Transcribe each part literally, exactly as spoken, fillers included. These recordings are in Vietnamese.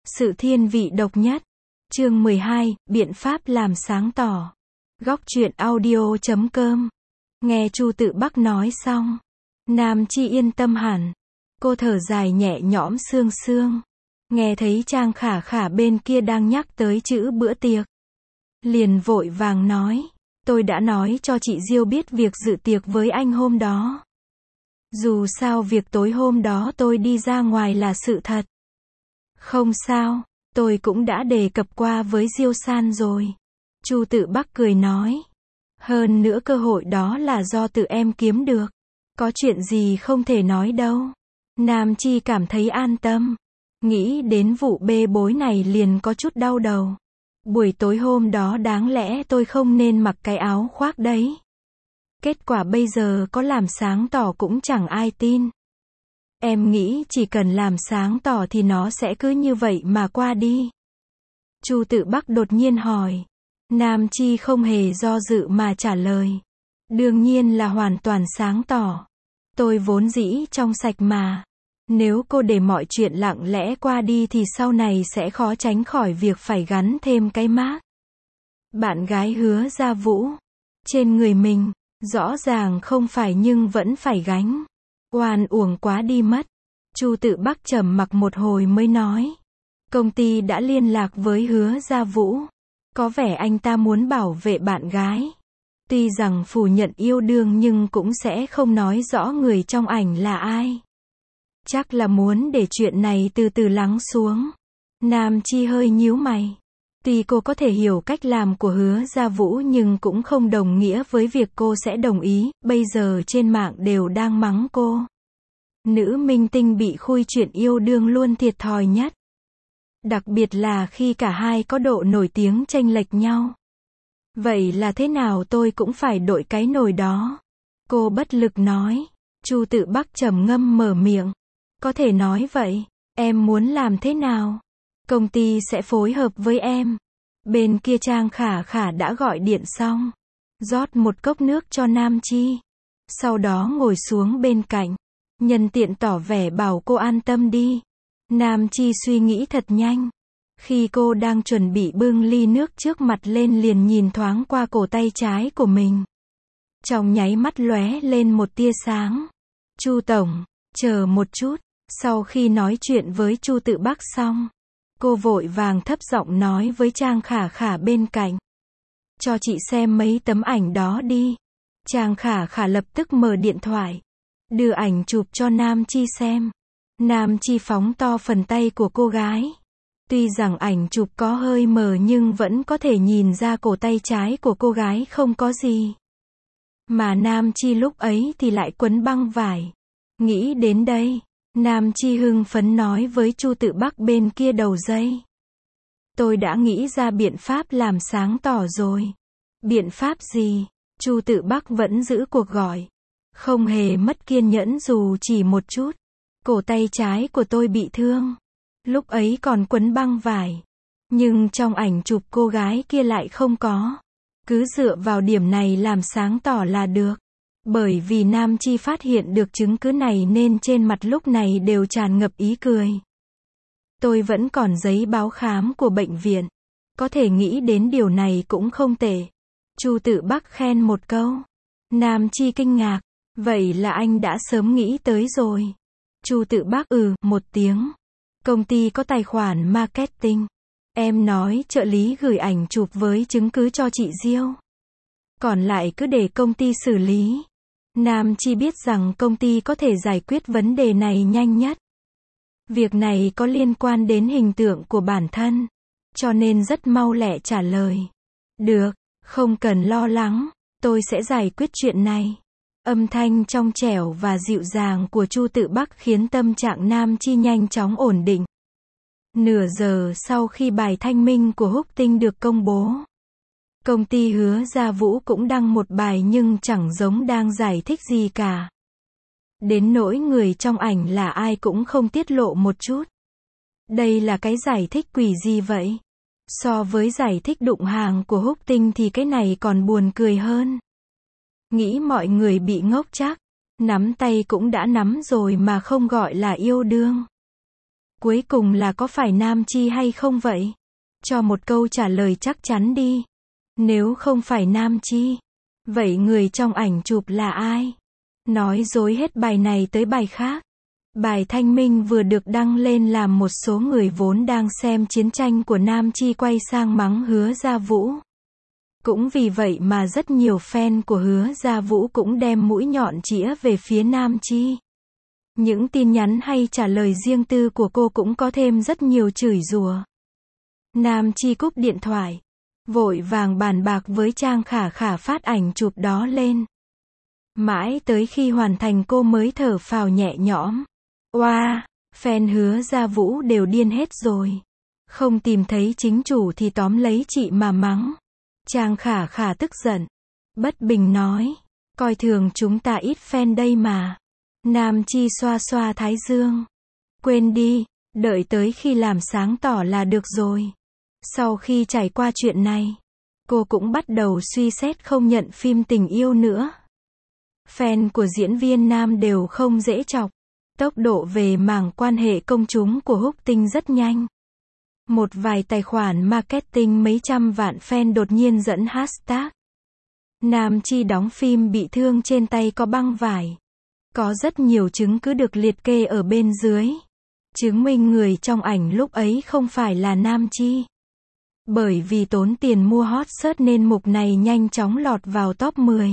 Sự thiên vị độc nhất. Chương mười hai, biện pháp làm sáng tỏ. Góc truyện audio chấm com. Nghe Chu Tự Bắc nói xong, Nam Chi yên tâm hẳn. Cô thở dài nhẹ nhõm sương sương. Nghe thấy Trang Khả Khả bên kia đang nhắc tới chữ bữa tiệc. Liền vội vàng nói, tôi đã nói cho chị Diêu biết việc dự tiệc với anh hôm đó. Dù sao việc tối hôm đó tôi đi ra ngoài là sự thật. Không sao, tôi cũng đã đề cập qua với Diêu San rồi. Chu Tự Bắc cười nói. Hơn nữa cơ hội đó là do tự em kiếm được. Có chuyện gì không thể nói đâu. Nam Chi cảm thấy an tâm. Nghĩ đến vụ bê bối này liền có chút đau đầu. Buổi tối hôm đó đáng lẽ tôi không nên mặc cái áo khoác đấy. Kết quả bây giờ có làm sáng tỏ cũng chẳng ai tin. Em nghĩ chỉ cần làm sáng tỏ thì nó sẽ cứ như vậy mà qua đi. Chu Tự Bắc đột nhiên hỏi. Nam Chi không hề do dự mà trả lời. Đương nhiên là hoàn toàn sáng tỏ. Tôi vốn dĩ trong sạch mà. Nếu cô để mọi chuyện lặng lẽ qua đi thì sau này sẽ khó tránh khỏi việc phải gắn thêm cái mác. Bạn gái Hứa Gia Vũ. Trên người mình, rõ ràng không phải nhưng vẫn phải gánh. Oan uổng quá đi mất. Chu Tự Bắc trầm mặc một hồi mới nói. Công ty đã liên lạc với Hứa Gia Vũ. Có vẻ anh ta muốn bảo vệ bạn gái. Tuy rằng phủ nhận yêu đương nhưng cũng sẽ không nói rõ người trong ảnh là ai. Chắc là muốn để chuyện này từ từ lắng xuống. Nam Chi hơi nhíu mày. Tuy cô có thể hiểu cách làm của Hứa Gia Vũ nhưng cũng không đồng nghĩa với việc cô sẽ đồng ý. Bây giờ trên mạng đều đang mắng cô. Nữ minh tinh bị khui chuyện yêu đương luôn thiệt thòi nhất. Đặc biệt là khi cả hai có độ nổi tiếng chênh lệch nhau. Vậy là thế nào tôi cũng phải đội cái nồi đó. Cô bất lực nói. Chu Tự Bắc trầm ngâm mở miệng. Có thể nói vậy. Em muốn làm thế nào? Công ty sẽ phối hợp với em. Bên kia Trang Khả Khả đã gọi điện xong. Rót một cốc nước cho Nam Chi. Sau đó ngồi xuống bên cạnh. Nhân tiện tỏ vẻ bảo cô an tâm đi. Nam Chi suy nghĩ thật nhanh. Khi cô đang chuẩn bị bưng ly nước trước mặt lên liền nhìn thoáng qua cổ tay trái của mình. Trong nháy mắt lóe lên một tia sáng. Chu tổng, chờ một chút. Sau khi nói chuyện với Chu Tự Bắc xong, cô vội vàng thấp giọng nói với Trang Khả Khả bên cạnh. Cho chị xem mấy tấm ảnh đó đi. Trang Khả Khả lập tức mở điện thoại. Đưa ảnh chụp cho Nam Chi xem. Nam Chi phóng to phần tay của cô gái. Tuy rằng ảnh chụp có hơi mờ nhưng vẫn có thể nhìn ra cổ tay trái của cô gái không có gì. Mà Nam Chi lúc ấy thì lại quấn băng vải. Nghĩ đến đây, Nam Chi hưng phấn nói với Chu Tự Bắc bên kia đầu dây. Tôi đã nghĩ ra biện pháp làm sáng tỏ rồi. Biện pháp gì? Chu Tự Bắc vẫn giữ cuộc gọi. Không hề mất kiên nhẫn dù chỉ một chút. Cổ tay trái của tôi bị thương. Lúc ấy còn quấn băng vải. Nhưng trong ảnh chụp cô gái kia lại không có. Cứ dựa vào điểm này làm sáng tỏ là được. Bởi vì Nam Chi phát hiện được chứng cứ này nên trên mặt lúc này đều tràn ngập ý cười. Tôi vẫn còn giấy báo khám của bệnh viện. Có thể nghĩ đến điều này cũng không tệ. Chu Tự Bắc khen một câu. Nam Chi kinh ngạc. Vậy là anh đã sớm nghĩ tới rồi. Chu Tự Bắc ừ một tiếng. Công ty có tài khoản marketing. Em nói trợ lý gửi ảnh chụp với chứng cứ cho chị Diêu. Còn lại cứ để công ty xử lý. Nam Chi biết rằng công ty có thể giải quyết vấn đề này nhanh nhất. Việc này có liên quan đến hình tượng của bản thân. Cho nên rất mau lẹ trả lời. Được, không cần lo lắng. Tôi sẽ giải quyết chuyện này. Âm thanh trong trẻo và dịu dàng của Chu Tự Bắc khiến tâm trạng Nam Chi nhanh chóng ổn định. Nửa giờ sau khi bài thanh minh của Húc Tinh được công bố, công ty Hứa Gia Vũ cũng đăng một bài nhưng chẳng giống đang giải thích gì cả. Đến nỗi người trong ảnh là ai cũng không tiết lộ một chút. Đây là cái giải thích quỷ gì vậy? So với giải thích đụng hàng của Húc Tinh thì cái này còn buồn cười hơn. Nghĩ mọi người bị ngốc chắc. Nắm tay cũng đã nắm rồi mà không gọi là yêu đương. Cuối cùng là có phải Nam Chi hay không vậy? Cho một câu trả lời chắc chắn đi. Nếu không phải Nam Chi, vậy người trong ảnh chụp là ai? Nói dối hết bài này tới bài khác. Bài thanh minh vừa được đăng lên làm một số người vốn đang xem chiến tranh của Nam Chi quay sang mắng Hứa Gia Vũ. Cũng vì vậy mà rất nhiều fan của Hứa Gia Vũ cũng đem mũi nhọn chĩa về phía Nam Chi. Những tin nhắn hay trả lời riêng tư của cô cũng có thêm rất nhiều chửi rủa. Nam Chi cúp điện thoại, vội vàng bàn bạc với Trang Khả Khả phát ảnh chụp đó lên. Mãi tới khi hoàn thành cô mới thở phào nhẹ nhõm. Oa, wow, fan Hứa Gia Vũ đều điên hết rồi. Không tìm thấy chính chủ thì tóm lấy chị mà mắng. Trang Khả Khả tức giận, bất bình nói, coi thường chúng ta ít fan đây mà. Nam Chi xoa xoa thái dương. Quên đi, đợi tới khi làm sáng tỏ là được rồi. Sau khi trải qua chuyện này, cô cũng bắt đầu suy xét không nhận phim tình yêu nữa. Fan của diễn viên nam đều không dễ chọc. Tốc độ về mảng quan hệ công chúng của Húc Tinh rất nhanh. Một vài tài khoản marketing mấy trăm vạn fan đột nhiên dẫn hashtag Nam Chi đóng phim bị thương trên tay có băng vải. Có rất nhiều chứng cứ được liệt kê ở bên dưới. Chứng minh người trong ảnh lúc ấy không phải là Nam Chi. Bởi vì tốn tiền mua hot search nên mục này nhanh chóng lọt vào top mười.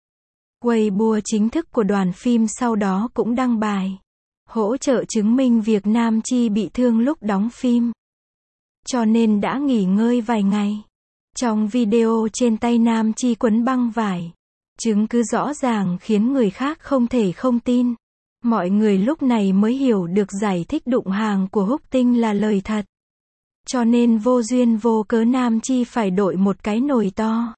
Weibo chính thức của đoàn phim sau đó cũng đăng bài hỗ trợ chứng minh việc Nam Chi bị thương lúc đóng phim. Cho nên đã nghỉ ngơi vài ngày. Trong video trên tay Nam Chi quấn băng vải, chứng cứ rõ ràng khiến người khác không thể không tin. Mọi người lúc này mới hiểu được giải thích đụng hàng của Húc Tinh là lời thật. Cho nên vô duyên vô cớ Nam Chi phải đội một cái nồi to.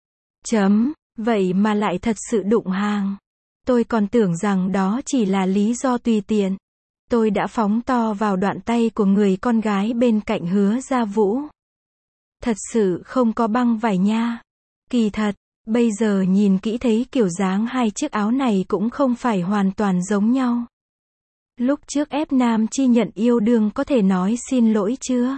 Chấm, vậy mà lại thật sự đụng hàng. Tôi còn tưởng rằng đó chỉ là lý do tùy tiện. Tôi đã phóng to vào đoạn tay của người con gái bên cạnh Hứa Gia Vũ. Thật sự không có băng vải nha. Kỳ thật, bây giờ nhìn kỹ thấy kiểu dáng hai chiếc áo này cũng không phải hoàn toàn giống nhau. Lúc trước ép Nam Chi nhận yêu đương có thể nói xin lỗi chưa?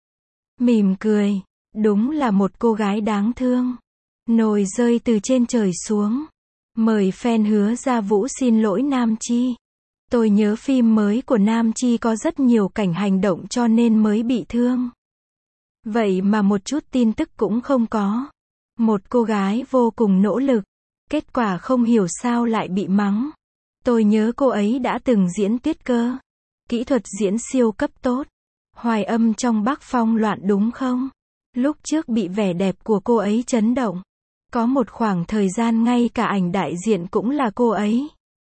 Mỉm cười, đúng là một cô gái đáng thương. Nồi rơi từ trên trời xuống. Mời fan Hứa Gia Vũ xin lỗi Nam Chi. Tôi nhớ phim mới của Nam Chi có rất nhiều cảnh hành động cho nên mới bị thương. Vậy mà một chút tin tức cũng không có. Một cô gái vô cùng nỗ lực. Kết quả không hiểu sao lại bị mắng. Tôi nhớ cô ấy đã từng diễn Tuyết Cơ. Kỹ thuật diễn siêu cấp tốt. Hoài âm trong Bắc Phong loạn đúng không? Lúc trước bị vẻ đẹp của cô ấy chấn động. Có một khoảng thời gian ngay cả ảnh đại diện cũng là cô ấy.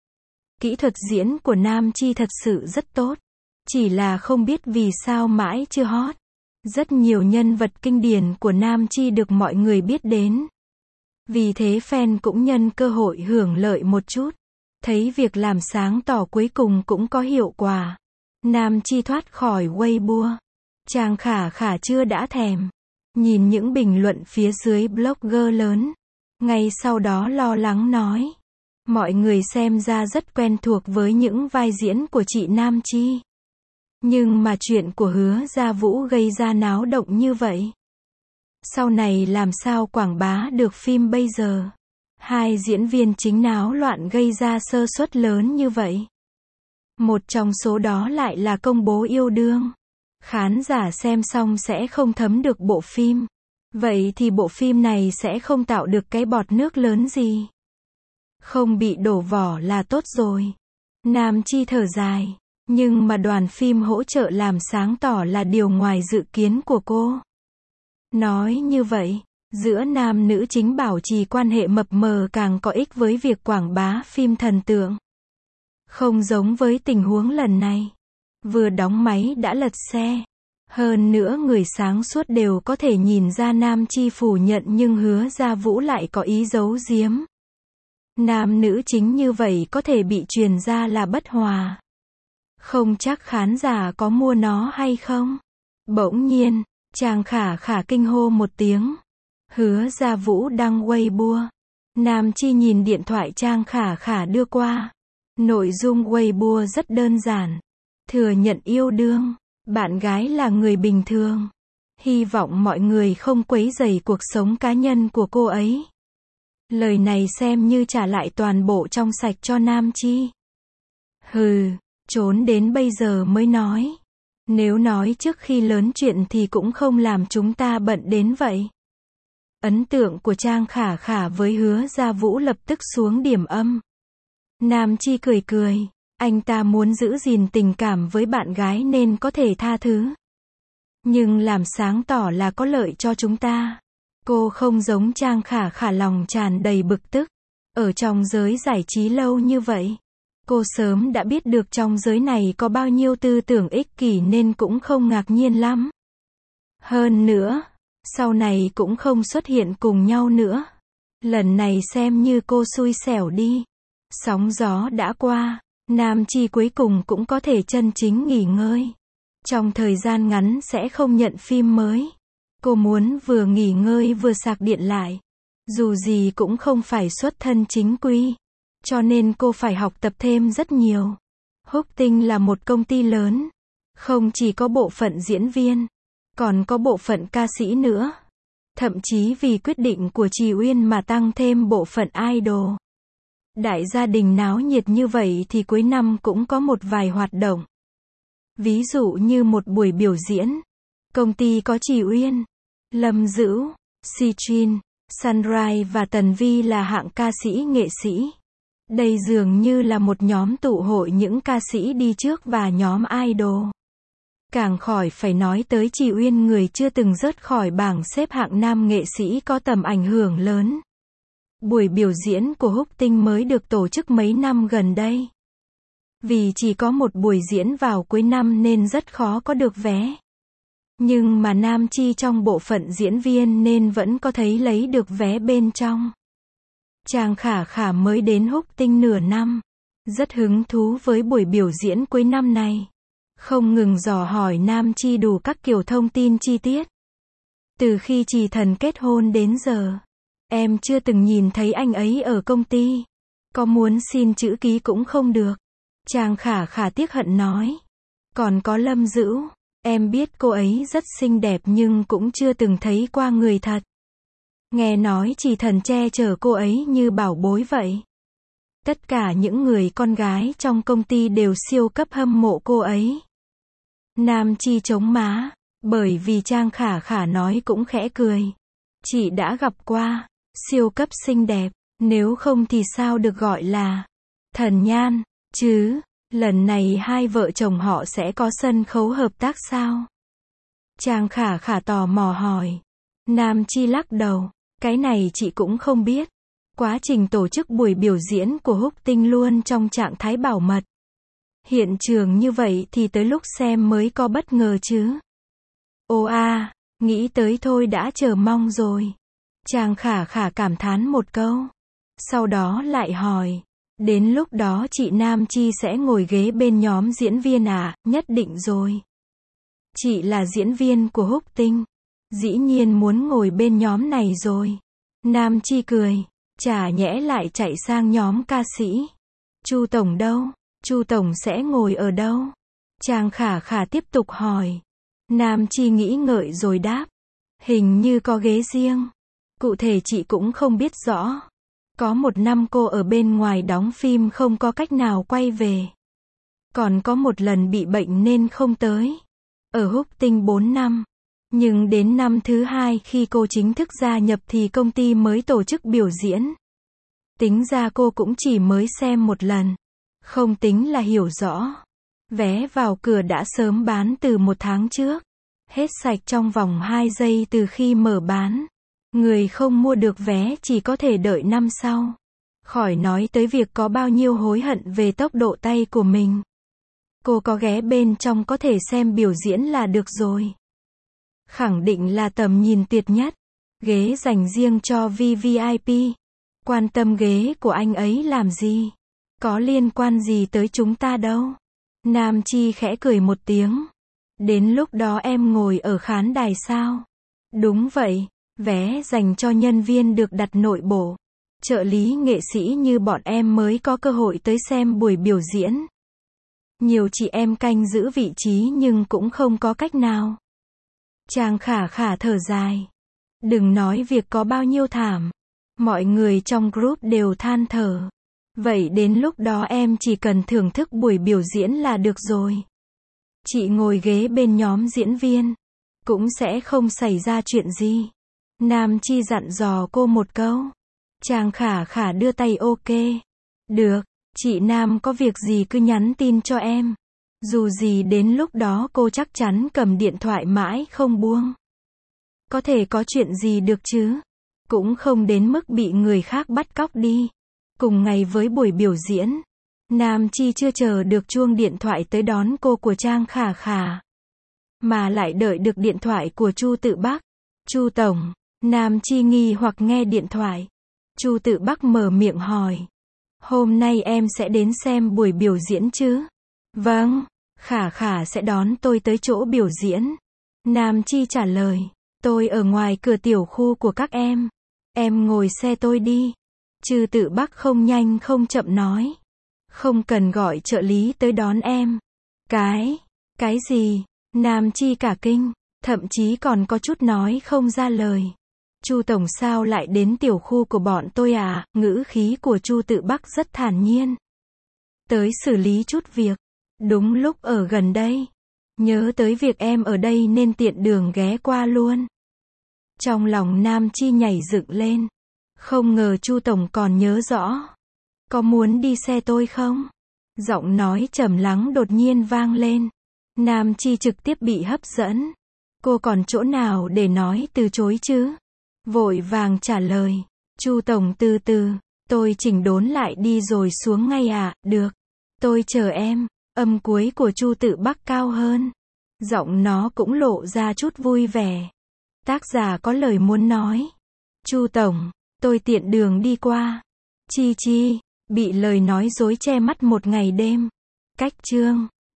Kỹ thuật diễn của Nam Chi thật sự rất tốt. Chỉ là không biết vì sao mãi chưa hot. Rất nhiều nhân vật kinh điển của Nam Chi được mọi người biết đến. Vì thế fan cũng nhân cơ hội hưởng lợi một chút. Thấy việc làm sáng tỏ cuối cùng cũng có hiệu quả. Nam Chi thoát khỏi Weibo. Trang Khả Khả chưa đã thèm. Nhìn những bình luận phía dưới blogger lớn. Ngay sau đó lo lắng nói. Mọi người xem ra rất quen thuộc với những vai diễn của chị Nam Chi. Nhưng mà chuyện của Hứa Gia Vũ gây ra náo động như vậy. Sau này làm sao quảng bá được phim bây giờ? Hai diễn viên chính náo loạn gây ra sơ suất lớn như vậy. Một trong số đó lại là công bố yêu đương. Khán giả xem xong sẽ không thấm được bộ phim. Vậy thì bộ phim này sẽ không tạo được cái bọt nước lớn gì. Không bị đổ vỏ là tốt rồi. Nam Chi thở dài. Nhưng mà đoàn phim hỗ trợ làm sáng tỏ là điều ngoài dự kiến của cô. Nói như vậy, giữa nam nữ chính bảo trì quan hệ mập mờ càng có ích với việc quảng bá phim thần tượng. Không giống với tình huống lần này. Vừa đóng máy đã lật xe. Hơn nữa người sáng suốt đều có thể nhìn ra Nam Chi phủ nhận nhưng Hứa Gia Vũ lại có ý giấu giếm. Nam nữ chính như vậy có thể bị truyền ra là bất hòa. Không chắc khán giả có mua nó hay không. Bỗng nhiên, Trang Khả Khả kinh hô một tiếng. Hứa Gia Vũ đăng Weibo. Nam Chi nhìn điện thoại Trang Khả Khả đưa qua. Nội dung Weibo rất đơn giản. Thừa nhận yêu đương, bạn gái là người bình thường. Hy vọng mọi người không quấy rầy cuộc sống cá nhân của cô ấy. Lời này xem như trả lại toàn bộ trong sạch cho Nam Chi. Hừ, trốn đến bây giờ mới nói. Nếu nói trước khi lớn chuyện thì cũng không làm chúng ta bận đến vậy. Ấn tượng của Trang Khả Khả với Hứa Gia Vũ lập tức xuống điểm âm. Nam Chi cười cười, anh ta muốn giữ gìn tình cảm với bạn gái nên có thể tha thứ. Nhưng làm sáng tỏ là có lợi cho chúng ta. Cô không giống Trang Khả Khả lòng tràn đầy bực tức. Ở trong giới giải trí lâu như vậy, cô sớm đã biết được trong giới này có bao nhiêu tư tưởng ích kỷ nên cũng không ngạc nhiên lắm. Hơn nữa, sau này cũng không xuất hiện cùng nhau nữa. Lần này xem như cô xui xẻo đi. Sóng gió đã qua, Nam Chi cuối cùng cũng có thể chân chính nghỉ ngơi. Trong thời gian ngắn sẽ không nhận phim mới. Cô muốn vừa nghỉ ngơi vừa sạc điện lại. Dù gì cũng không phải xuất thân chính quy. Cho nên cô phải học tập thêm rất nhiều. Húc Tinh là một công ty lớn. Không chỉ có bộ phận diễn viên, còn có bộ phận ca sĩ nữa. Thậm chí vì quyết định của Trì Uyên mà tăng thêm bộ phận idol. Đại gia đình náo nhiệt như vậy thì cuối năm cũng có một vài hoạt động. Ví dụ như một buổi biểu diễn. Công ty có Trì Uyên, Lâm Dữu, Si Jin, Sunrise và Tần Vi là hạng ca sĩ nghệ sĩ. Đây dường như là một nhóm tụ hội những ca sĩ đi trước và nhóm idol. Càng khỏi phải nói tới Trì Uyên, người chưa từng rớt khỏi bảng xếp hạng nam nghệ sĩ có tầm ảnh hưởng lớn. Buổi biểu diễn của Húc Tinh mới được tổ chức mấy năm gần đây. Vì chỉ có một buổi diễn vào cuối năm nên rất khó có được vé. Nhưng mà Nam Chi trong bộ phận diễn viên nên vẫn có thấy lấy được vé bên trong. Trang Khả Khả mới đến Húc Tinh nửa năm. Rất hứng thú với buổi biểu diễn cuối năm này. Không ngừng dò hỏi Nam Chi đủ các kiểu thông tin chi tiết. Từ khi Trì Thần kết hôn đến giờ, em chưa từng nhìn thấy anh ấy ở công ty. Có muốn xin chữ ký cũng không được. Trang Khả Khả tiếc hận nói. Còn có Lâm Dữu, em biết cô ấy rất xinh đẹp nhưng cũng chưa từng thấy qua người thật. Nghe nói Trì Thần che chở cô ấy như bảo bối vậy. Tất cả những người con gái trong công ty đều siêu cấp hâm mộ cô ấy. Nam Chi chống má, bởi vì Trang Khả Khả nói cũng khẽ cười. Chị đã gặp qua, siêu cấp xinh đẹp, nếu không thì sao được gọi là thần nhan, chứ, lần này hai vợ chồng họ sẽ có sân khấu hợp tác sao? Trang Khả Khả tò mò hỏi. Nam Chi lắc đầu, cái này chị cũng không biết. Quá trình tổ chức buổi biểu diễn của Húc Tinh luôn trong trạng thái bảo mật. Hiện trường như vậy thì tới lúc xem mới có bất ngờ chứ. Ô a, nghĩ tới thôi đã chờ mong rồi. Trang Khả Khả cảm thán một câu. Sau đó lại hỏi. Đến lúc đó chị Nam Chi sẽ ngồi ghế bên nhóm diễn viên à? Nhất định rồi. Chị là diễn viên của Húc Tinh. Dĩ nhiên muốn ngồi bên nhóm này rồi. Nam Chi cười. Chả nhẽ lại chạy sang nhóm ca sĩ. Chu Tổng đâu? Chu Tổng sẽ ngồi ở đâu? Trang Khả Khả tiếp tục hỏi. Nam Chi nghĩ ngợi rồi đáp. Hình như có ghế riêng. Cụ thể chị cũng không biết rõ. Có một năm cô ở bên ngoài đóng phim không có cách nào quay về. Còn có một lần bị bệnh nên không tới. Ở Húc Tinh bốn năm. Nhưng đến năm thứ hai khi cô chính thức gia nhập thì công ty mới tổ chức biểu diễn. Tính ra cô cũng chỉ mới xem một lần. Không tính là hiểu rõ. Vé vào cửa đã sớm bán từ một tháng trước. Hết sạch trong vòng hai giây từ khi mở bán. Người không mua được vé chỉ có thể đợi năm sau. Khỏi nói tới việc có bao nhiêu hối hận về tốc độ tay của mình. Cô có ghé bên trong có thể xem biểu diễn là được rồi. Khẳng định là tầm nhìn tuyệt nhất. Ghế dành riêng cho vê vê i pê. Quan tâm ghế của anh ấy làm gì? Có liên quan gì tới chúng ta đâu? Nam Chi khẽ cười một tiếng. Đến lúc đó em ngồi ở khán đài sao? Đúng vậy, vé dành cho nhân viên được đặt nội bộ. Trợ lý nghệ sĩ như bọn em mới có cơ hội tới xem buổi biểu diễn. Nhiều chị em canh giữ vị trí nhưng cũng không có cách nào. Trang Khả Khả thở dài. Đừng nói việc có bao nhiêu thảm. Mọi người trong group đều than thở. Vậy đến lúc đó em chỉ cần thưởng thức buổi biểu diễn là được rồi. Chị ngồi ghế bên nhóm diễn viên. Cũng sẽ không xảy ra chuyện gì. Nam Chi dặn dò cô một câu. Trang Khả Khả đưa tay ok. Được, chị Nam có việc gì cứ nhắn tin cho em. Dù gì đến lúc đó cô chắc chắn cầm điện thoại mãi không buông. Có thể có chuyện gì được chứ. Cũng không đến mức bị người khác bắt cóc đi. Cùng ngày với buổi biểu diễn, Nam Chi chưa chờ được chuông điện thoại tới đón cô của Trang Khả Khả, mà lại đợi được điện thoại của Chu Tự Bắc. Chu tổng, Nam Chi nghi hoặc nghe điện thoại. Chu Tự Bắc mở miệng hỏi. Hôm nay em sẽ đến xem buổi biểu diễn chứ? Vâng, Khả Khả sẽ đón tôi tới chỗ biểu diễn. Nam Chi trả lời. Tôi ở ngoài cửa tiểu khu của các em. Em ngồi xe tôi đi. Chu Tự Bắc không nhanh không chậm nói. Không cần gọi trợ lý tới đón em. Cái, cái gì? Nam Chi cả kinh, thậm chí còn có chút nói không ra lời. Chu tổng sao lại đến tiểu khu của bọn tôi à? Ngữ khí của Chu Tự Bắc rất thản nhiên. Tới xử lý chút việc. Đúng lúc ở gần đây. Nhớ tới việc em ở đây nên tiện đường ghé qua luôn. Trong lòng Nam Chi nhảy dựng lên. Không ngờ Chu tổng còn nhớ rõ. Có muốn đi xe tôi không? Giọng nói trầm lắng đột nhiên vang lên. Nam Chi trực tiếp bị hấp dẫn. Cô còn chỗ nào để nói từ chối chứ? Vội vàng trả lời. Chu tổng từ từ, tôi chỉnh đốn lại đi rồi xuống ngay à? Được. Tôi chờ em. Âm cuối của Chu Tự Bắc cao hơn. Giọng nó cũng lộ ra chút vui vẻ. Tác giả có lời muốn nói. Chu tổng, tôi tiện đường đi qua. Chi Chi, bị lời nói dối che mắt một ngày đêm. Cách chương